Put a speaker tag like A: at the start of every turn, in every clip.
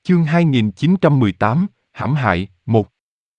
A: Chương 2918, hãm hại, 1.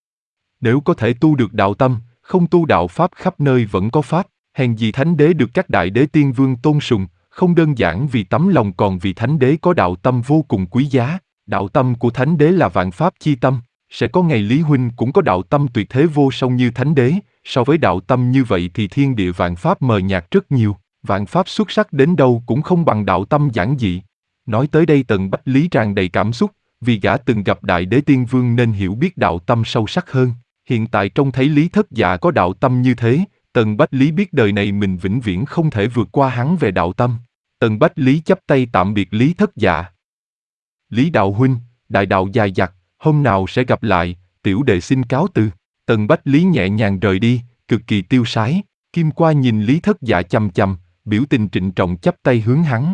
A: Nếu có thể tu được đạo tâm, không tu đạo pháp khắp nơi vẫn có pháp, hèn gì thánh đế được các đại đế tiên vương tôn sùng, không đơn giản vì tấm lòng còn vì thánh đế có đạo tâm vô cùng quý giá. Đạo tâm của thánh đế là vạn pháp chi tâm, sẽ có ngày Lý Huynh cũng có đạo tâm tuyệt thế vô song như thánh đế, so với đạo tâm như vậy thì thiên địa vạn pháp mờ nhạt rất nhiều, vạn pháp xuất sắc đến đâu cũng không bằng đạo tâm giản dị. Nói tới đây Tần Bách Lý tràn đầy cảm xúc, vì gã từng gặp đại đế tiên vương nên hiểu biết đạo tâm sâu sắc hơn. Hiện tại trông thấy Lý Thất Dạ có đạo tâm như thế, Tần Bách Lý biết đời này mình vĩnh viễn không thể vượt qua hắn về đạo tâm. Tần Bách Lý chắp tay tạm biệt Lý Thất Dạ. Lý đạo huynh, đại đạo dài dặt, hôm nào sẽ gặp lại, tiểu đệ xin cáo từ. Tần Bách Lý nhẹ nhàng rời đi, cực kỳ tiêu sái. Kim Qua nhìn Lý Thất Dạ chằm chằm, biểu tình trịnh trọng chắp tay hướng hắn.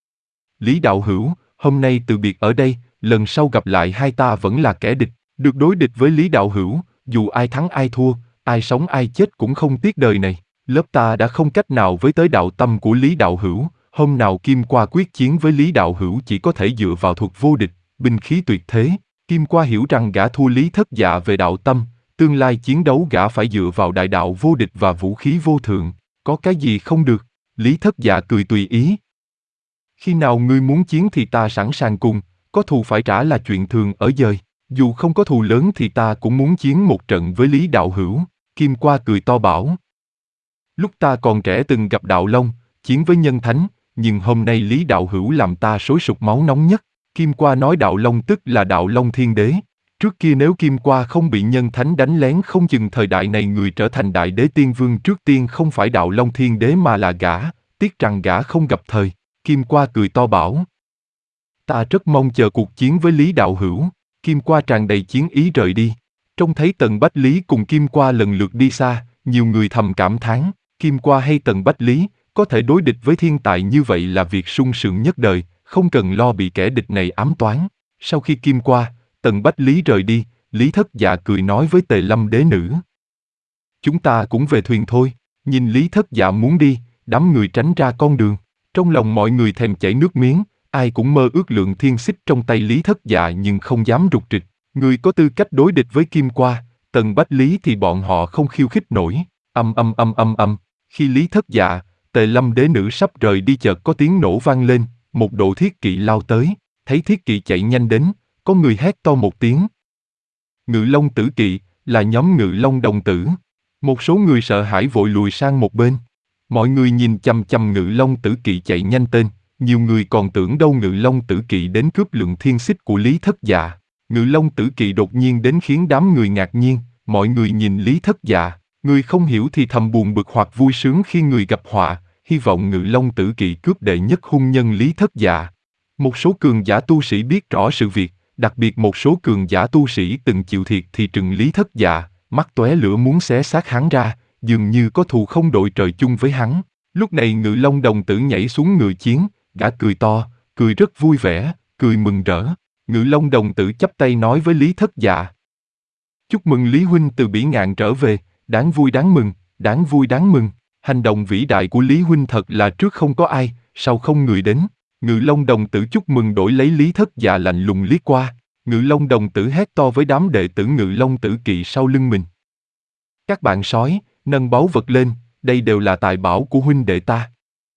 A: Lý đạo hữu, hôm nay từ biệt ở đây, lần sau gặp lại hai ta vẫn là kẻ địch. Được đối địch với Lý đạo hữu, dù ai thắng ai thua, ai sống ai chết cũng không tiếc đời này. Lớp ta đã không cách nào với tới đạo tâm của Lý đạo hữu, hôm nào Kim Qua quyết chiến với Lý đạo hữu chỉ có thể dựa vào thuật vô địch, binh khí tuyệt thế. Kim Qua hiểu rằng gã thua Lý Thất Dạ về đạo tâm, tương lai chiến đấu gã phải dựa vào đại đạo vô địch và vũ khí vô thượng. Có cái gì không được? Lý Thất Dạ cười tùy ý. Khi nào ngươi muốn chiến thì ta sẵn sàng cùng, có thù phải trả là chuyện thường ở đời. Dù không có thù lớn thì ta cũng muốn chiến một trận với Lý đạo hữu. Kim Qua cười to bảo. Lúc ta còn trẻ từng gặp đạo Long, chiến với nhân thánh, nhưng hôm nay Lý đạo hữu làm ta sôi sục máu nóng nhất. Kim Qua nói đạo Long tức là đạo Long Thiên Đế. Trước kia nếu Kim Qua không bị nhân thánh đánh lén không chừng thời đại này người trở thành đại đế tiên vương trước tiên không phải đạo Long Thiên Đế mà là gã, tiếc rằng gã không gặp thời. Kim Qua cười to bảo. Ta rất mong chờ cuộc chiến với Lý đạo hữu. Kim Qua tràn đầy chiến ý rời đi. Trông thấy Tần Bách Lý cùng Kim Qua lần lượt đi xa, nhiều người thầm cảm thán, Kim Qua hay Tần Bách Lý, có thể đối địch với thiên tài như vậy là việc sung sướng nhất đời, không cần lo bị kẻ địch này ám toán. Sau khi Kim Qua, Tần Bách Lý rời đi, Lý Thất Dạ cười nói với Tề Lâm đế nữ. Chúng ta cũng về thuyền thôi. Nhìn Lý Thất Dạ muốn đi, đám người tránh ra con đường. Trong lòng mọi người thèm chảy nước miếng, ai cũng mơ ước lượng thiên xích trong tay Lý Thất Dạ nhưng không dám rục rịch. Người có tư cách đối địch với Kim Qua, Tần Bách Lý thì bọn họ không khiêu khích nổi. Khi Lý Thất Dạ, Tề Lâm đế nữ sắp rời đi chợt có tiếng nổ vang lên, một đội thiết kỵ lao tới, thấy thiết kỵ chạy nhanh đến, có người hét to một tiếng. Ngự Long Tử Kỵ, là nhóm Ngự Long đồng tử. Một số người sợ hãi vội lùi sang một bên. Mọi người nhìn chằm chằm Ngự Long Tử Kỵ chạy nhanh tên, nhiều người còn tưởng đâu Ngự Long Tử Kỵ đến cướp lượng thiên xích của Lý Thất Dạ. Ngự Long Tử Kỵ đột nhiên đến khiến đám người ngạc nhiên, mọi người nhìn Lý Thất Dạ, người không hiểu thì thầm buồn bực hoặc vui sướng khi người gặp họa, hy vọng Ngự Long Tử Kỵ cướp đệ nhất hung nhân Lý Thất Dạ. Một số cường giả tu sĩ biết rõ sự việc, đặc biệt một số cường giả tu sĩ từng chịu thiệt thì trừng Lý Thất Dạ, mắt tóe lửa muốn xé xác hắn ra, dường như có thù không đội trời chung với hắn. Lúc này Ngự Long đồng tử nhảy xuống ngựa chiến, gã cười to, cười rất vui vẻ, cười mừng rỡ. Ngự Long đồng tử chắp tay nói với Lý Thất Dạ. Chúc mừng Lý huynh từ Bỉ Ngạn trở về, đáng vui đáng mừng, đáng vui đáng mừng. Hành động vĩ đại của Lý huynh thật là trước không có ai, sau không người đến. Ngự Long đồng tử chúc mừng đổi lấy Lý Thất Dạ lạnh lùng liếc qua. Ngự Long đồng tử hét to với đám đệ tử Ngự Long Tử Kỵ sau lưng mình. Các bạn sói, nâng báu vật lên, đây đều là tài bảo của huynh đệ ta.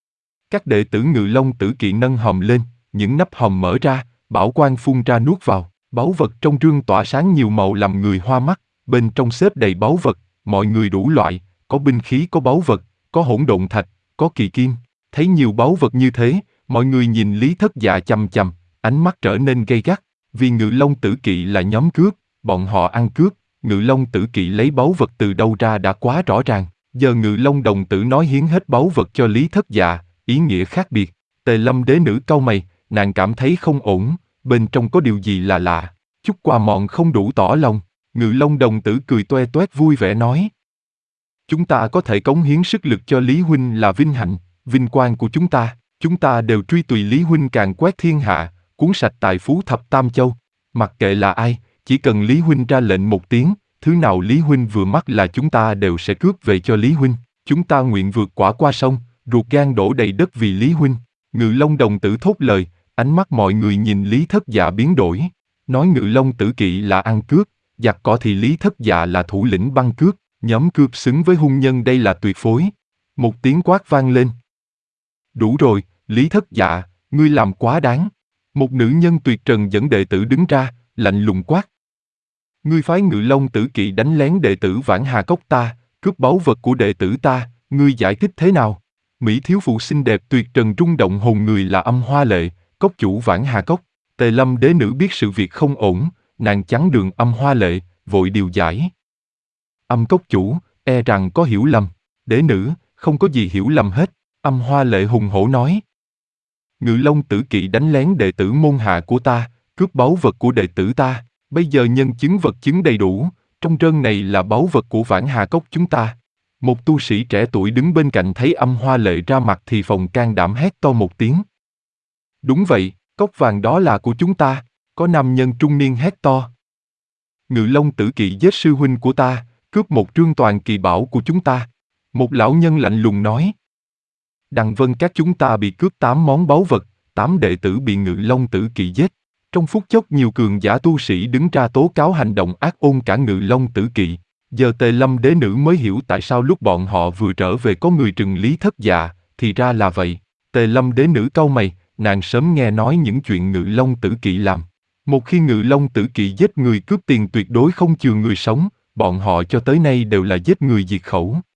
A: Các đệ tử Ngự Long Tử Kỵ nâng hòm lên, những nắp hòm mở ra, bảo quang phun ra nuốt vào, báu vật trong rương tỏa sáng nhiều màu làm người hoa mắt, bên trong xếp đầy báu vật, mọi người đủ loại, có binh khí có báu vật, có hỗn độn thạch, có kỳ kim. Thấy nhiều báu vật như thế, mọi người nhìn Lý Thất Dạ chằm chằm, ánh mắt trở nên gay gắt, vì Ngự Long Tử Kỵ là nhóm cướp, bọn họ ăn cướp, Ngự Long Tử Kỵ lấy báu vật từ đâu ra đã quá rõ ràng, giờ Ngự Long đồng tử nói hiến hết báu vật cho Lý Thất Dạ, ý nghĩa khác biệt. Tề Lâm đế nữ cau mày, nàng cảm thấy không ổn, bên trong có điều gì là lạ, chút quà mọn không đủ tỏ lòng. Ngự Long đồng tử cười toe toét vui vẻ nói. Chúng ta có thể cống hiến sức lực cho Lý huynh là vinh hạnh, vinh quang của chúng ta đều truy tùy Lý huynh càn quét thiên hạ, cuốn sạch tài phú thập tam châu. Mặc kệ là ai, chỉ cần Lý huynh ra lệnh một tiếng, thứ nào Lý huynh vừa mắt là chúng ta đều sẽ cướp về cho Lý huynh. Chúng ta nguyện vượt quả qua sông, ruột gan đổ đầy đất vì Lý huynh. Ngự Long đồng tử thốt lời, ánh mắt mọi người nhìn Lý Thất Dạ biến đổi. nói Ngự Long Tử Kỵ là ăn cướp, giặc cỏ thì Lý Thất Dạ là thủ lĩnh băng cướp, nhóm cướp xứng với hung nhân đây là tuyệt phối. Một tiếng quát vang lên. Đủ rồi, Lý Thất Dạ, ngươi làm quá đáng. Một nữ nhân tuyệt trần dẫn đệ tử đứng ra, lạnh lùng quát. Ngươi phái Ngự Long Tử Kỵ đánh lén đệ tử Vãn Hà Cốc ta, cướp báu vật của đệ tử ta, ngươi giải thích thế nào? Mỹ thiếu phụ xinh đẹp tuyệt trần rung động hồn người là Âm Hoa Lệ, cốc chủ Vãn Hà Cốc. Tề Lâm đế nữ biết sự việc không ổn, nàng chắn đường Âm Hoa Lệ, vội điều giải. Âm cốc chủ, e rằng có hiểu lầm. Đế nữ, không có gì hiểu lầm hết, Âm Hoa Lệ hùng hổ nói. Ngự Long Tử Kỵ đánh lén đệ tử môn hạ của ta, cướp báu vật của đệ tử ta, bây giờ nhân chứng vật chứng đầy đủ, trong rơn này là báu vật của Vãn Hà Cốc chúng ta. Một tu sĩ trẻ tuổi đứng bên cạnh thấy Âm Hoa Lệ ra mặt thì phòng can đảm hét to một tiếng. Đúng vậy, cốc vàng đó là của chúng ta, có nam nhân trung niên hét to. Ngự Long Tử Kỵ giết sư huynh của ta, cướp một trương toàn kỳ bảo của chúng ta. Một lão nhân lạnh lùng nói. Đằng Vân các chúng ta bị cướp 8 món báu vật, 8 đệ tử bị Ngự Long Tử Kỵ giết. Trong phút chốc nhiều cường giả tu sĩ đứng ra tố cáo hành động ác ôn cả Ngự Long Tử Kỵ. Giờ Tề Lâm đế nữ mới hiểu tại sao lúc bọn họ vừa trở về có người trừng Lý Thất Dạ, thì ra là vậy. Tề Lâm đế nữ cau mày, nàng sớm nghe nói những chuyện Ngự Long Tử Kỵ làm. Một khi Ngự Long Tử Kỵ giết người cướp tiền tuyệt đối không chừa người sống, bọn họ cho tới nay đều là giết người diệt khẩu.